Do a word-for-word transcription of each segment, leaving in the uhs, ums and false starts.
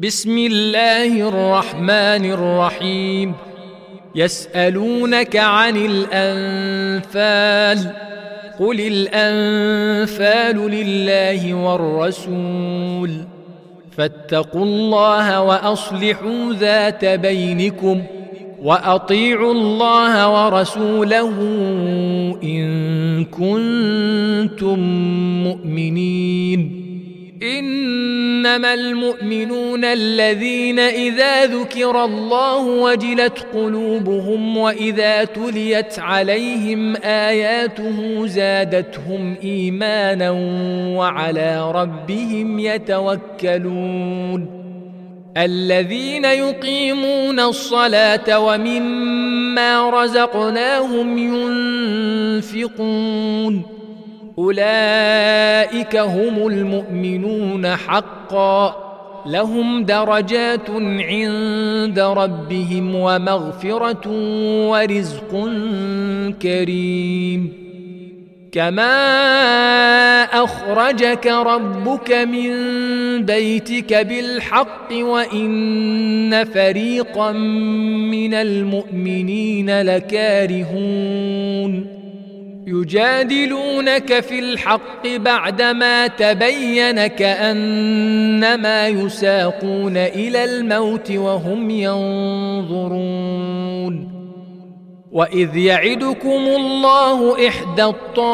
بسم الله الرحمن الرحيم. يسألونك عن الأنفال قل الأنفال لله والرسول فاتقوا الله وأصلحوا ذات بينكم وأطيعوا الله ورسوله إن كنتم مؤمنين. إنما المؤمنون الذين إذا ذكر الله وجلت قلوبهم وإذا تليت عليهم آياته زادتهم إيمانا وعلى ربهم يتوكلون. الذين يقيمون الصلاة ومما رزقناهم ينفقون أولئك هم المؤمنون حقا لهم درجات عند ربهم ومغفرة ورزق كريم. كما أخرجك ربك من بيتك بالحق وإن فريقا من المؤمنين لكارهون يجادلونك في الحق بعدما تبين كأنما يساقون إلى الموت وهم ينظرون. وإذ يعدكم الله إحدى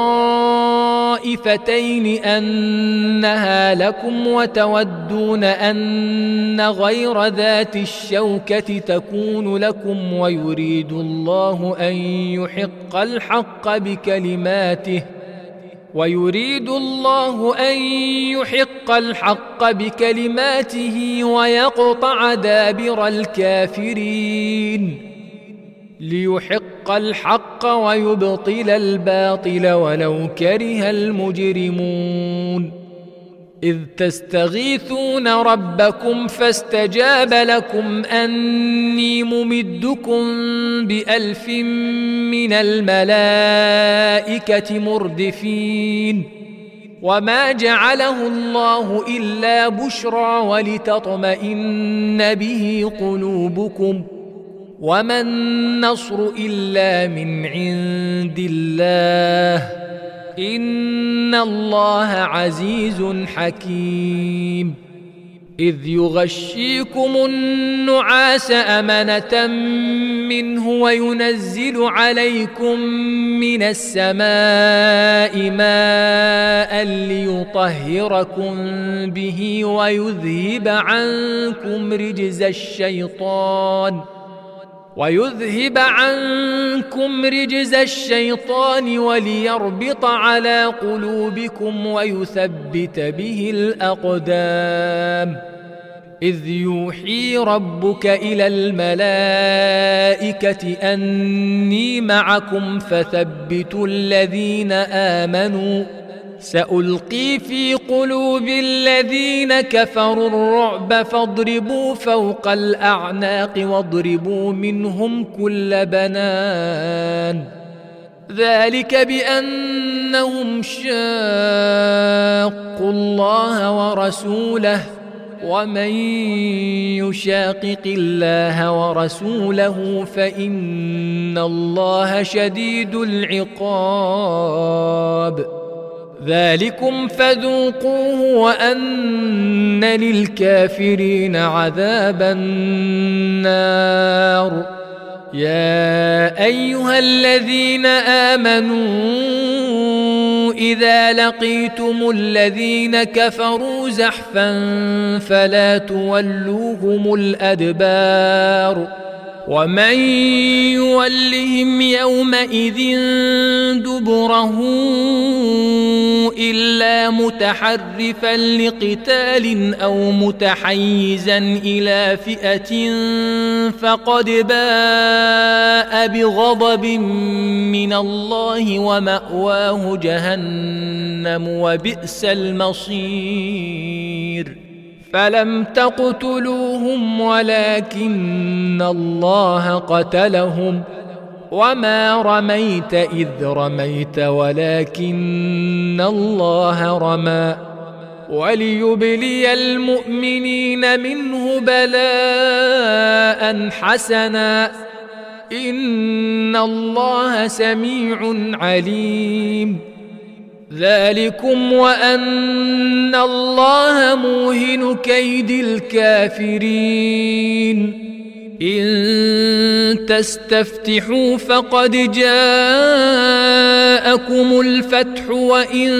الطائفتين أنها لكم وتودون أن غير ذات الشوكة تكون لكم ويريد الله أن يحق الحق بكلماته ويريد الله أن يحق الحق بكلماته ويقطع دابر الكافرين ليحق الحق ويبطل الباطل ولو كره المجرمون. إذ تستغيثون ربكم فاستجاب لكم أني ممدكم بألف من الملائكة مردفين وما جعله الله إلا بشرى ولتطمئن به قلوبكم وما النصر إلا من عند الله إن الله عزيز حكيم. إذ يغشيكم النعاس أمنة منه وينزل عليكم من السماء ماء ليطهركم به ويذهب عنكم رجز الشيطان ويذهب عنكم رجز الشيطان وليربط على قلوبكم ويثبت به الأقدام. إذ يوحي ربك إلى الملائكة أني معكم فثبتوا الذين آمنوا سألقي في قلوب الذين كفروا الرعب فاضربوا فوق الأعناق واضربوا منهم كل بنان. ذلك بأنهم شاقوا الله ورسوله ومن يشاقق الله ورسوله فإن الله شديد العقاب. ذلكم فذوقوه وأن للكافرين عذاب النار. يا أيها الذين آمنوا إذا لقيتم الذين كفروا زحفا فلا تولوهم الأدبار ومن يولهم يومئذ دبره إلا متحرفا لقتال أو متحيزا إلى فئة فقد باء بغضب من الله ومأواه جهنم وبئس المصير. فلم تقتلوهم ولكن الله قتلهم وما رميت إذ رميت ولكن الله رمى وليبلي المؤمنين منه بلاء حسنا إن الله سميع عليم. ذلكم وأن الله موهن كيد الكافرين. إن تستفتحوا فقد جاءكم الفتح وإن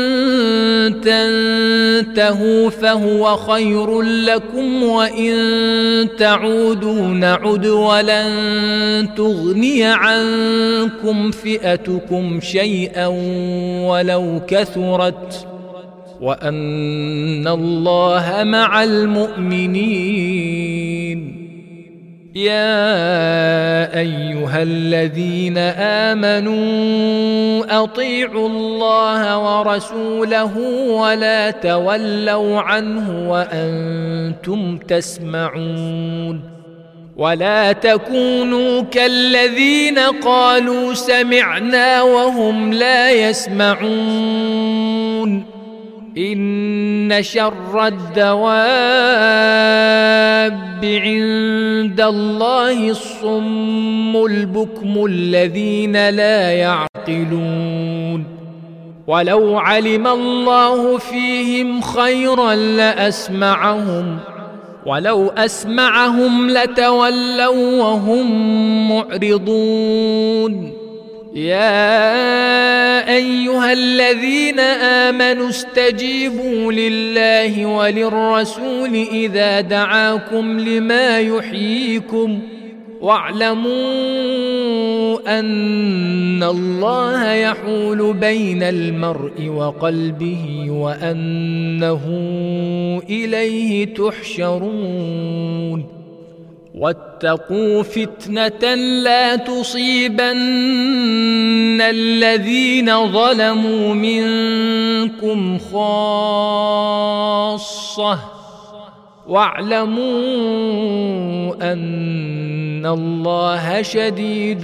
تنتهوا فهو خير لكم وإن تعودوا نعد ولن تغني عنكم فئتكم شيئا ولو كثرت وأن الله مع المؤمنين. يا أيها الذين آمنوا أطيعوا الله ورسوله ولا تولوا عنه وأنتم تسمعون. ولا تكونوا كالذين قالوا سمعنا وهم لا يسمعون. إن شر الدواب عند الله الصم البكم الذين لا يعقلون. ولو علم الله فيهم خيرا لأسمعهم ولو أسمعهم لتولوا وهم معرضون. يا أيها الذين آمنوا استجيبوا لله وللرسول إذا دعاكم لما يحييكم واعلموا أن الله يحول بين المرء وقلبه وأنه إليه تحشرون. واتقوا فتنة لا تصيبن الذين ظلموا منكم خاصة واعلموا أن الله شديد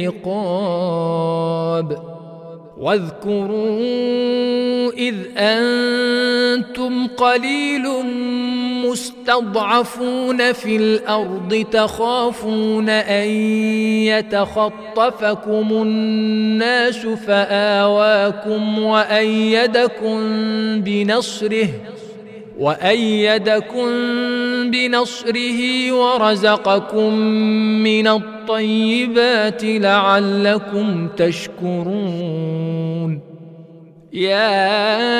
العقاب. واذكروا إذ أنتم قليل مستضعفون في الأرض تخافون أن يتخطفكم الناس فآواكم وأيدكم بنصره وأيدكم بنصره ورزقكم من الطيبات لعلكم تشكرون. يا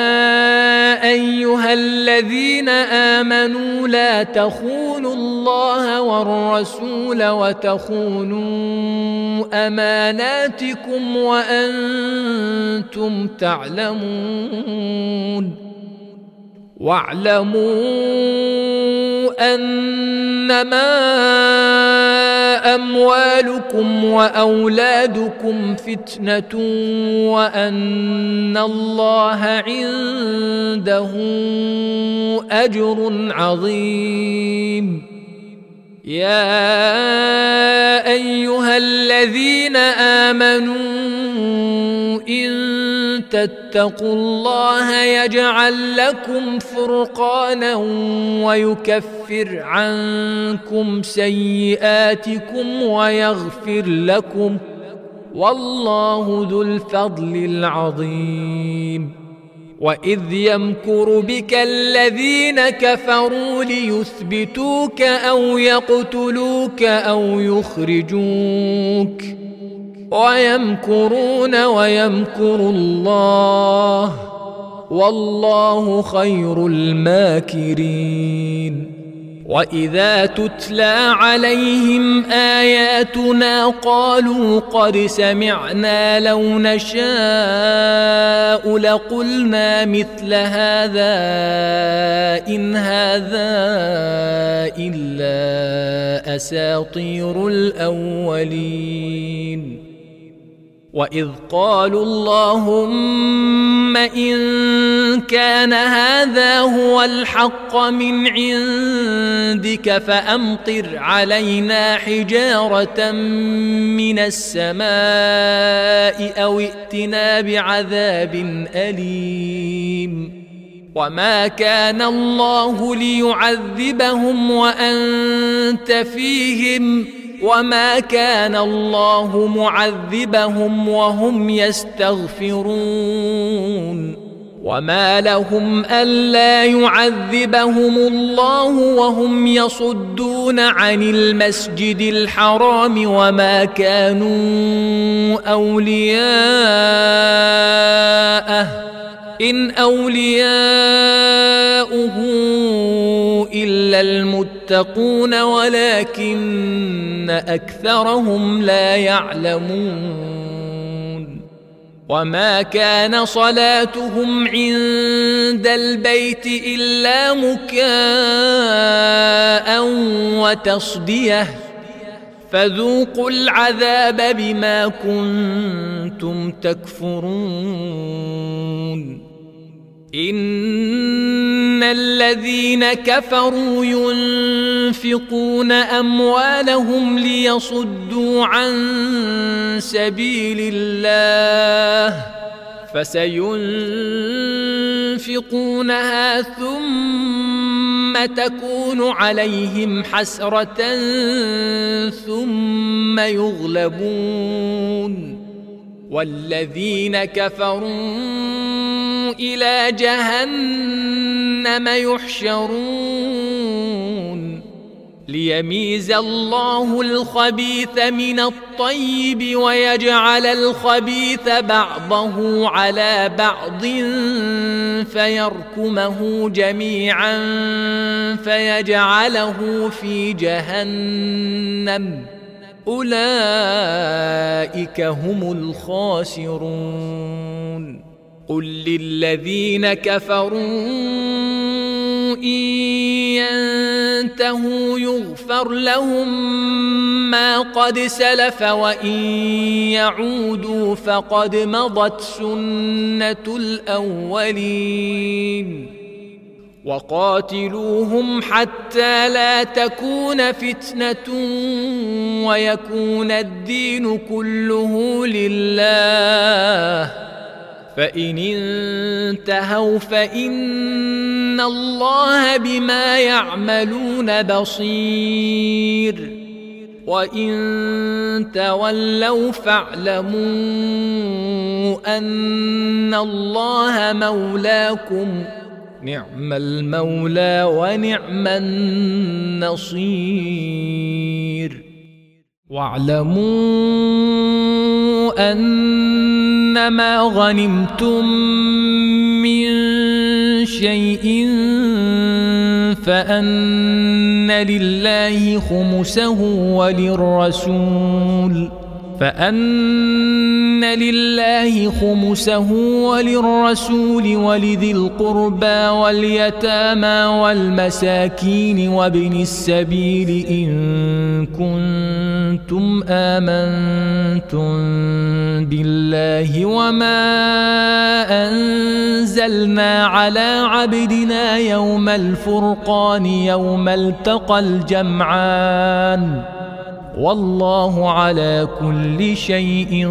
أيها الذين آمنوا لا تخونوا الله والرسول وتخونوا أماناتكم وأنتم تعلمون. واعلموا أنما أموالكم وأولادكم فتنة وأن الله عنده أجر عظيم. يا أيها الذين آمنوا إن تتقوا الله يجعل لكم فرقانا ويكفر عنكم سيئاتكم ويغفر لكم والله ذو الفضل العظيم. وإذ يمكر بك الذين كفروا ليثبتوك أو يقتلوك أو يخرجوك ويمكرون ويمكر الله والله خير الماكرين. وإذا تتلى عليهم آياتنا قالوا قد سمعنا لو نشاء لقلنا مثل هذا إن هذا إلا أساطير الأولين. وإذ قالوا اللهم إن كان هذا هو الحق من عندك فأمطر علينا حجارة من السماء أو ائتنا بعذاب أليم. وما كان الله ليعذبهم وأنت فيهم وما كان الله معذبهم وهم يستغفرون وما لهم ألا يعذبهم الله وهم يصدون عن المسجد الحرام وما كانوا أولياءه إن أولياؤه إلا المتقون ولكن أكثرهم لا يعلمون وما كان صلاتهم عند البيت إلا مكاء وتصدية فذوقوا العذاب بما كنتم تكفرون إن الذين كفروا ينفقون أموالهم ليصدوا عن سبيل الله فسينفقونها ثم تكون عليهم حسرة ثم يغلبون والذين كفروا إلى جهنم يحشرون ليميز الله الخبيث من الطيب ويجعل الخبيث بعضه على بعض فيركمه جميعا فيجعله في جهنم أولئك هم الخاسرون قل للذين كفروا إن ينتهوا يغفر لهم ما قد سلف وإن يعودوا فقد مضت سنة الأولين وقاتلوهم حتى لا تكون فتنة ويكون الدين كله لله فإن انتهوا فإن الله بما يعملون بصير وإن تولوا فاعلموا أن الله مولاكم نعم المولى ونعم النصير واعلموا أنما غنمتم من شيء فأن لله خمسه وللرسول فأن لله خمسه وللرسول ولذي القربى واليتامى والمساكين وابن السبيل إن كنتم آمنتم بالله وما أنزلنا على عبدنا يوم الفرقان يوم التقى الجمعان والله على كل شيء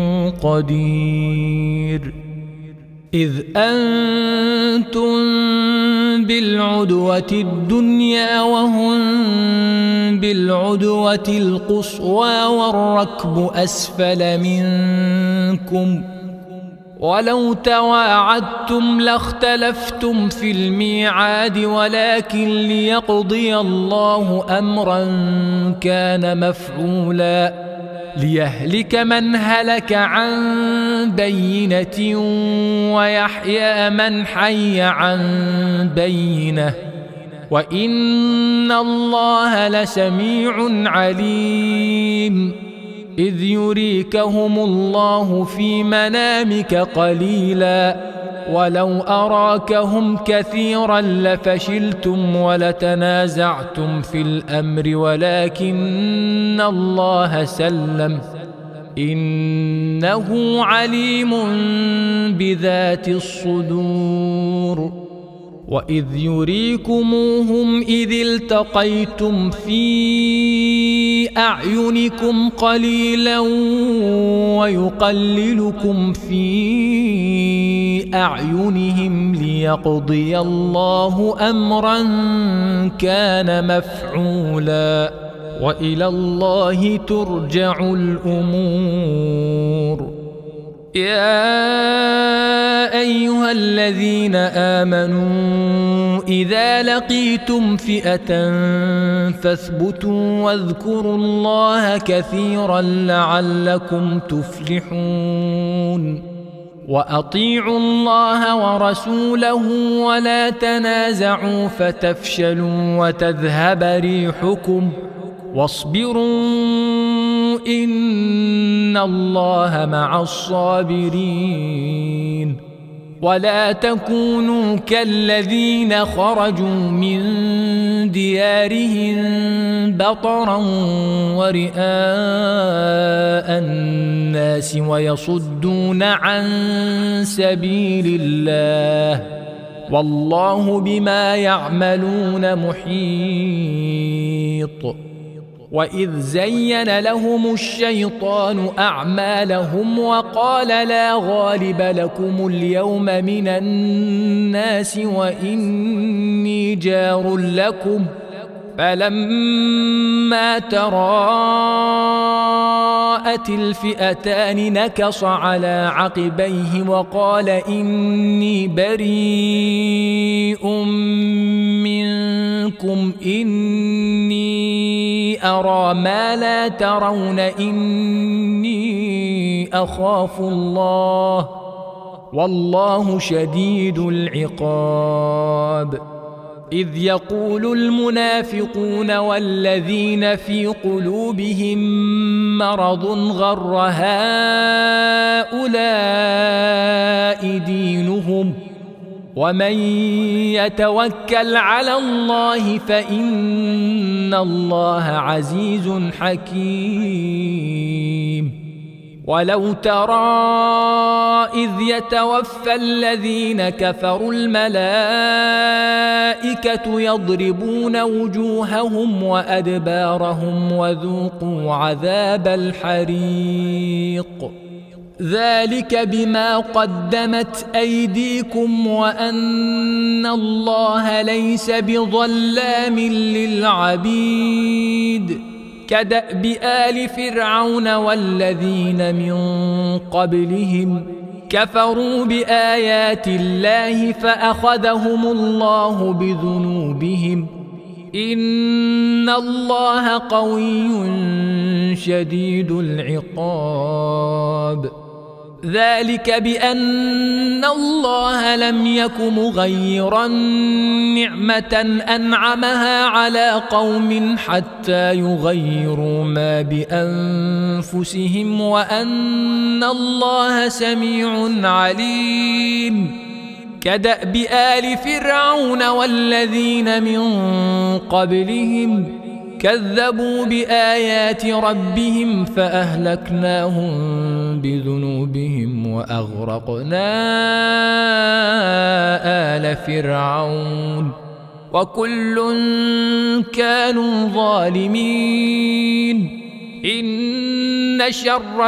قدير إذ أنتم بالعدوة الدنيا وهم بالعدوة القصوى والركب أسفل منكم ولو تواعدتم لاختلفتم في الميعاد ولكن ليقضي الله أمرا كان مفعولا ليهلك من هلك عن بينة ويحيى من حي عن بينة وإن الله لسميع عليم إذ يريكهم الله في منامك قليلا ولو أراكهم كثيرا لفشلتم ولتنازعتم في الأمر ولكن الله سلم إنه عليم بذات الصدور وإذ يريكموهم إذ التقيتم في أعينكم قليلا ويقللكم في أعينهم ليقضي الله أمرا كان مفعولا وإلى الله ترجع الأمور. يا أيها الذين آمنوا إذا لقيتم فئة فاثبتوا واذكروا الله كثيرا لعلكم تفلحون. وأطيعوا الله ورسوله ولا تنازعوا فتفشلوا وتذهب ريحكم واصبروا إن الله مع الصابرين. ولا تكونوا كالذين خرجوا من ديارهم بطرا ورئاء الناس ويصدون عن سبيل الله والله بما يعملون محيط. وإذ زين لهم الشيطان أعمالهم وقال لا غالب لكم اليوم من الناس وإني جار لكم فلما تراءت الفئتان نكص على عقبيه وقال إني بريء منكم إني أرى ما لا ترون إني أخاف الله والله شديد العقاب. إذ يقول المنافقون والذين في قلوبهم مرض غر هؤلاء دينهم ومن يتوكل على الله فإن الله عزيز حكيم. ولو ترى إذ يتوفى الذين كفروا الملائكة يضربون وجوههم وأدبارهم وذوقوا عذاب الحريق ذلك بما قدمت أيديكم وأن الله ليس بظلام للعبيد. كدأب آل فرعون والذين من قبلهم كفروا بآيات الله فأخذهم الله بذنوبهم إن الله قوي شديد العقاب. ذلك بأن الله لم يك مغيرا نعمة أنعمها على قوم حتى يغيروا ما بأنفسهم وأن الله سميع عليم. كدأب آل فرعون والذين من قبلهم كذبوا بآيات ربهم فأهلكناهم بذنوبهم وأغرقنا آل فرعون وكل كانوا ظالمين. إن شر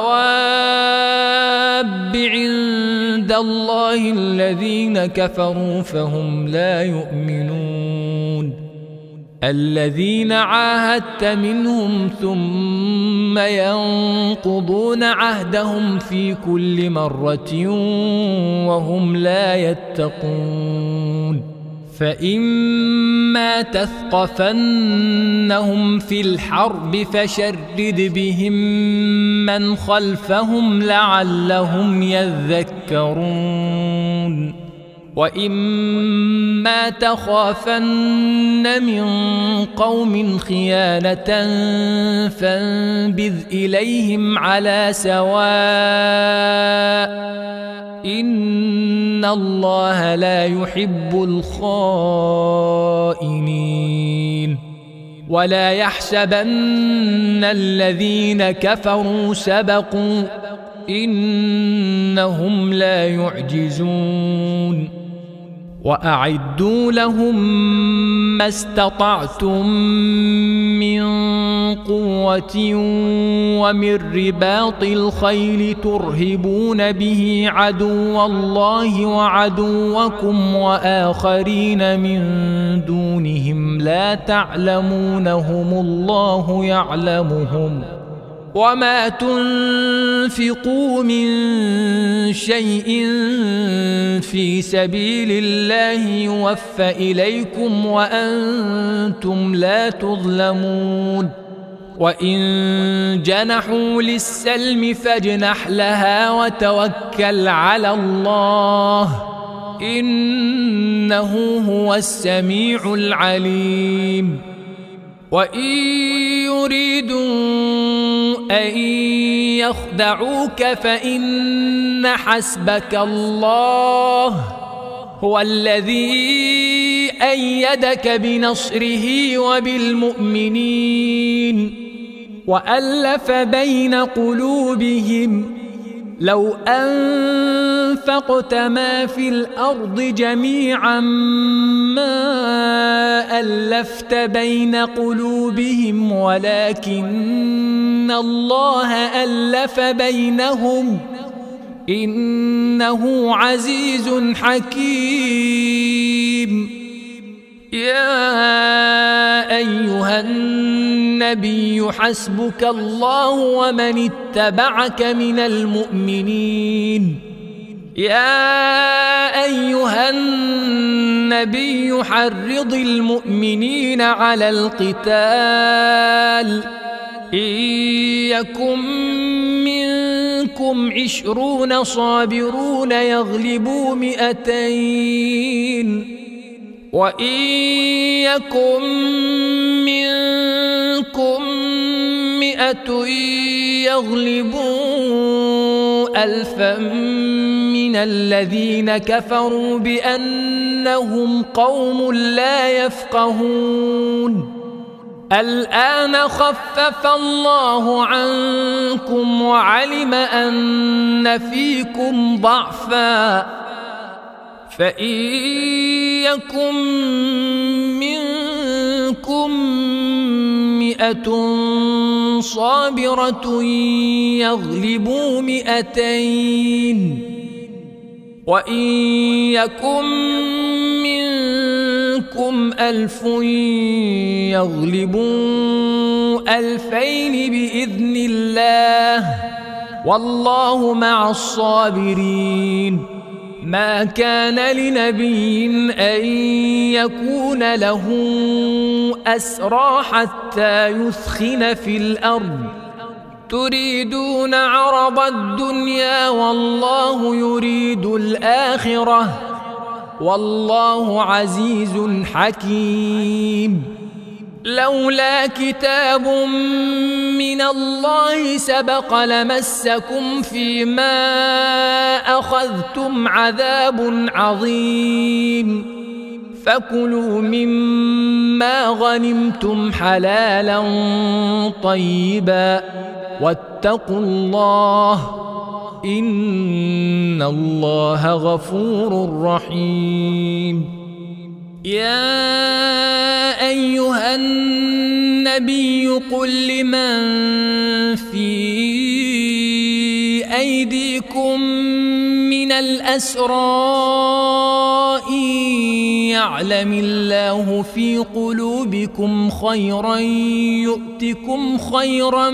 الدواب عند الله الذين كفروا فهم لا يؤمنون. الذين عاهدت منهم ثم ينقضون عهدهم في كل مرة وهم لا يتقون. فإما تثقفنهم في الحرب فشرد بهم من خلفهم لعلهم يذكرون. وإما تخافن من قوم خيانة فانبذ إليهم على سواء إن الله لا يحب الخائنين. ولا يحسبن الذين كفروا سبقوا إنهم لا يعجزون. وأعدوا لهم ما استطعتم من قوة قوة ومن رباط الخيل ترهبون به عدو الله وعدوكم وآخرين من دونهم لا تعلمونهم الله يعلمهم وما تنفقوا من شيء في سبيل الله يوفى إليكم وأنتم لا تظلمون وإن جنحوا للسلم فاجنح لها وتوكل على الله إنه هو السميع العليم وإن يريدوا أن يخدعوك فإن حسبك الله هو الذي أيدك بنصره وبالمؤمنين وألف بين قلوبهم لو أنفقت ما في الأرض جميعا ما ألفت بين قلوبهم ولكن الله ألف بينهم إنه عزيز حكيم يا أيها النبي حسبك الله ومن اتبعك من المؤمنين يا أيها النبي حرض المؤمنين على القتال إن يكن منكم عشرون صابرون يغلبوا مئتين وإن يكن منكم مئة يغلبوا ألفا من الذين كفروا بأنهم قوم لا يفقهون الآن خفف الله عنكم وعلم أن فيكم ضعفا فإن يكن منكم مئة صابرة يغلبوا مئتين وإن يكن منكم ألف يغلبوا ألفين بإذن الله والله مع الصابرين ما كان لنبي أن يكون له أسرى حتى يثخن في الأرض تريدون عرض الدنيا والله يريد الآخرة والله عزيز حكيم لولا كتاب من الله سبق لمسكم فيما أخذتم عذاب عظيم فكلوا مما غنمتم حلالا طيبا واتقوا الله إن الله غفور رحيم يا أيها النبي قل لمن في أيديكم من الأسرى إن يعلم الله في قلوبكم خيرا يؤتكم خيرا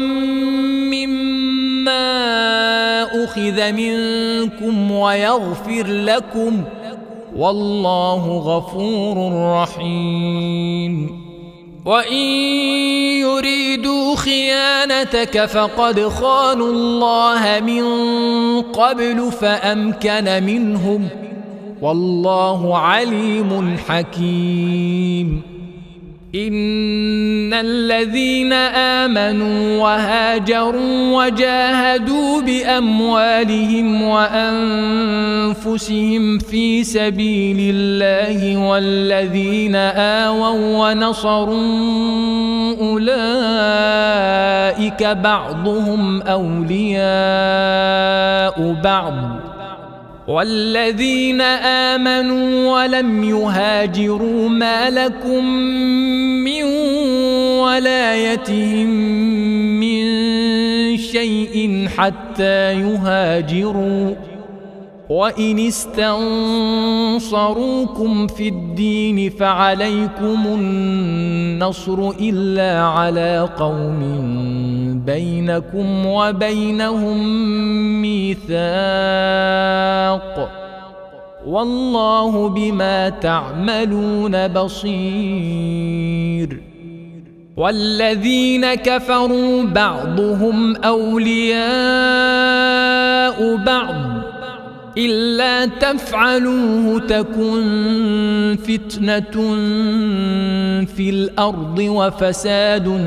مما أخذ منكم ويغفر لكم والله غفور رحيم وإن يريدوا خيانتك فقد خانوا الله من قبل فأمكن منهم والله عليم حكيم إن الذين آمنوا وهاجروا وجاهدوا بأموالهم وأنفسهم في سبيل الله والذين آووا ونصروا أولئك بعضهم أولياء بعض والذين آمنوا ولم يهاجروا ما لكم من ولايتهم من شيء حتى يهاجروا، وإن استنصروكم في الدين فعليكم النصر إلا على قوم بينكم وبينهم ميثاق، والله بما تعملون بصير. والذين كفروا بعضهم أولياء بعض إلا تفعلوه تكن فتنة في الأرض وفساد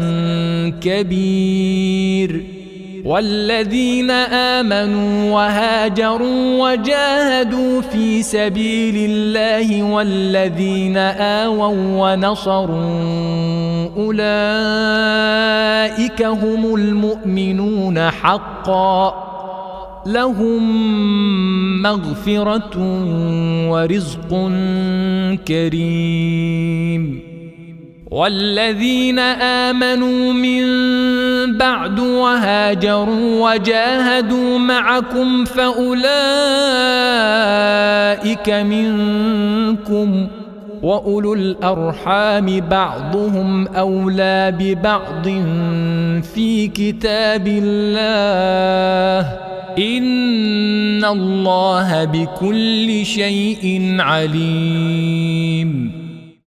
كبير. والذين آمنوا وهاجروا وجاهدوا في سبيل الله والذين آووا ونصروا أولئك هم المؤمنون حقا، لهم مغفرة ورزق كريم. والذين آمنوا من بعد وهاجروا وجاهدوا معكم فأولئك منكم، وأولو الأرحام بعضهم أولى ببعض في كتاب الله، إن الله بكل شيء عليم.